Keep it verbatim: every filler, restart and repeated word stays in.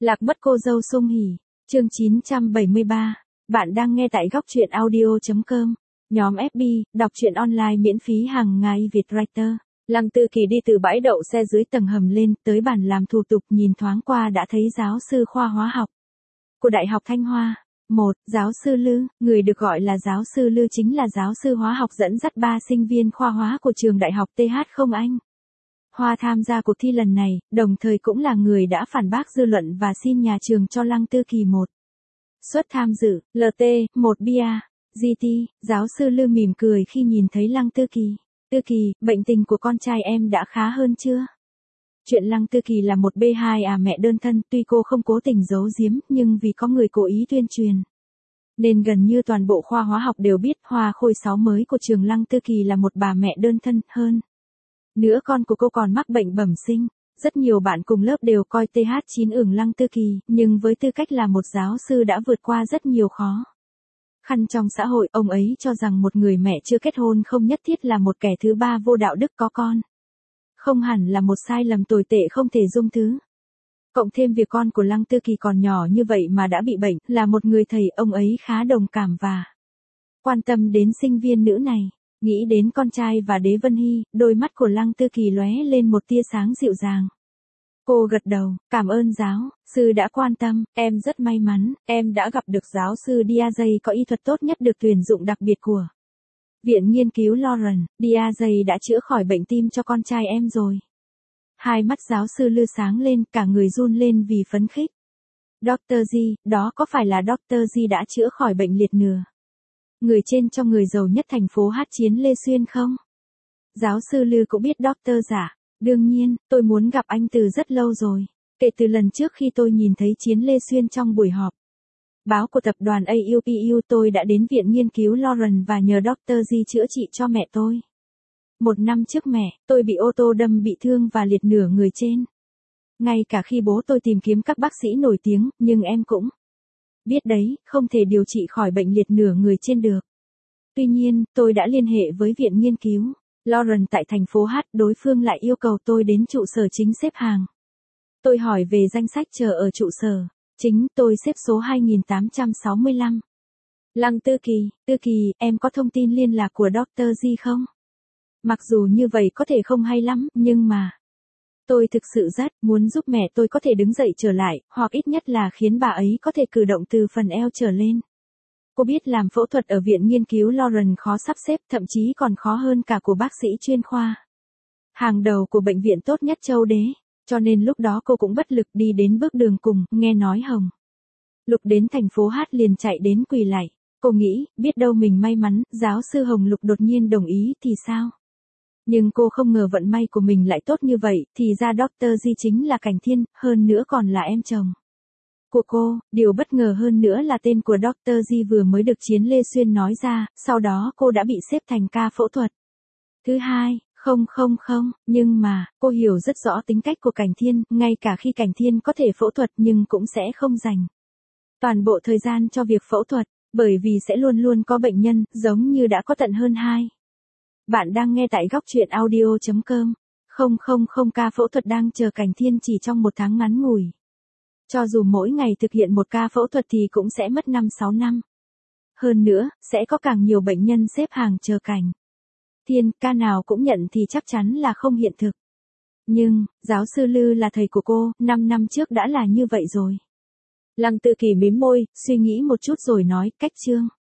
Lạc mất cô dâu Sung Hỉ, chương chín trăm bảy mươi ba. Bạn đang nghe tại góc truyện audio chấm com. Nhóm ép bê, đọc truyện online miễn phí hàng ngày Việt Writer. Lăng Tư Kỳ đi từ bãi đậu xe dưới tầng hầm lên, tới bàn làm thủ tục, nhìn thoáng qua đã thấy giáo sư khoa hóa học của Đại học Thanh Hoa. Một, giáo sư Lư, người được gọi là giáo sư Lư chính là giáo sư hóa học dẫn dắt ba sinh viên khoa hóa của trường Đại học tê hát không Anh Hoa tham gia cuộc thi lần này, đồng thời cũng là người đã phản bác dư luận và xin nhà trường cho Lăng Tư Kỳ một suất tham dự. lờ tê, một bia, giê tê, giáo sư Lư mỉm cười khi nhìn thấy Lăng Tư Kỳ. Tư Kỳ, bệnh tình của con trai em đã khá hơn chưa? Chuyện Lăng Tư Kỳ là một bê hai à mẹ đơn thân, tuy cô không cố tình giấu giếm, nhưng vì có người cố ý tuyên truyền, nên gần như toàn bộ khoa hóa học đều biết Hoa Khôi sáu mới của trường Lăng Tư Kỳ là một bà mẹ đơn thân. Hơn nữa con của cô còn mắc bệnh bẩm sinh. Rất nhiều bạn cùng lớp đều coi tê hát chín ửng Lăng Tư Kỳ, nhưng với tư cách là một giáo sư đã vượt qua rất nhiều khó khăn trong xã hội, ông ấy cho rằng một người mẹ chưa kết hôn không nhất thiết là một kẻ thứ ba vô đạo đức, có con không hẳn là một sai lầm tồi tệ không thể dung thứ. Cộng thêm việc con của Lăng Tư Kỳ còn nhỏ như vậy mà đã bị bệnh, là một người thầy, ông ấy khá đồng cảm và quan tâm đến sinh viên nữ này. Nghĩ đến con trai và Đế Vân Hy, đôi mắt của Lăng Tư Kỳ lóe lên một tia sáng dịu dàng. Cô gật đầu, cảm ơn giáo sư đã quan tâm, em rất may mắn, em đã gặp được giáo sư Diazay có y thuật tốt nhất được tuyển dụng đặc biệt của Viện Nghiên cứu Lawrence. Diazay đã chữa khỏi bệnh tim cho con trai em rồi. Hai mắt giáo sư Lư sáng lên, cả người run lên vì phấn khích. doctor G, đó có phải là doctor G đã chữa khỏi bệnh liệt nửa người trên cho người giàu nhất thành phố Hát Chiến Lê Xuyên không? Giáo sư Lư cũng biết doctor giả. Đương nhiên, tôi muốn gặp anh từ rất lâu rồi. Kể từ lần trước khi tôi nhìn thấy Chiến Lê Xuyên trong buổi họp báo của tập đoàn a u pê u, tôi đã đến Viện Nghiên cứu Lawrence và nhờ doctor G chữa trị cho mẹ tôi. Một năm trước mẹ tôi bị ô tô đâm bị thương và liệt nửa người trên. Ngay cả khi bố tôi tìm kiếm các bác sĩ nổi tiếng, nhưng em cũng biết đấy, không thể điều trị khỏi bệnh liệt nửa người trên được. Tuy nhiên, tôi đã liên hệ với Viện Nghiên cứu Lawrence tại thành phố Hát, đối phương lại yêu cầu tôi đến trụ sở chính xếp hàng. Tôi hỏi về danh sách chờ ở trụ sở chính, tôi xếp số hai nghìn tám trăm sáu mươi lăm. Lăng Tư Kỳ, Tư Kỳ, em có thông tin liên lạc của doctor G không? Mặc dù như vậy có thể không hay lắm, nhưng mà tôi thực sự rất muốn giúp mẹ tôi có thể đứng dậy trở lại, hoặc ít nhất là khiến bà ấy có thể cử động từ phần eo trở lên. Cô biết làm phẫu thuật ở Viện Nghiên cứu Lawrence khó sắp xếp, thậm chí còn khó hơn cả của bác sĩ chuyên khoa hàng đầu của bệnh viện tốt nhất châu Đế. Cho nên lúc đó cô cũng bất lực đi đến bước đường cùng, nghe nói Hồng Lục đến thành phố Hát liền chạy đến quỳ lạy. Cô nghĩ, biết đâu mình may mắn, giáo sư Hồng Lục đột nhiên đồng ý thì sao? Nhưng cô không ngờ vận may của mình lại tốt như vậy, thì ra doctor G chính là Cảnh Thiên, hơn nữa còn là em chồng của cô. Điều bất ngờ hơn nữa là tên của doctor G vừa mới được Chiến Lê Xuyên nói ra, sau đó cô đã bị xếp thành ca phẫu thuật thứ hai. Không không không, nhưng mà, cô hiểu rất rõ tính cách của Cảnh Thiên, ngay cả khi Cảnh Thiên có thể phẫu thuật nhưng cũng sẽ không dành toàn bộ thời gian cho việc phẫu thuật, bởi vì sẽ luôn luôn có bệnh nhân, giống như đã có tận hơn hai. Bạn đang nghe tại góc truyện audio chấm com. Không không không ca phẫu thuật đang chờ Cảnh Thiên chỉ trong một tháng ngắn ngủi. Cho dù mỗi ngày thực hiện một ca phẫu thuật thì cũng sẽ mất năm sáu năm. Hơn nữa, sẽ có càng nhiều bệnh nhân xếp hàng chờ Cảnh Thiên, ca nào cũng nhận thì chắc chắn là không hiện thực. Nhưng, giáo sư Lư là thầy của cô, năm năm trước đã là như vậy rồi. Lăng Tư Kỳ mím môi, suy nghĩ một chút rồi nói, cách chương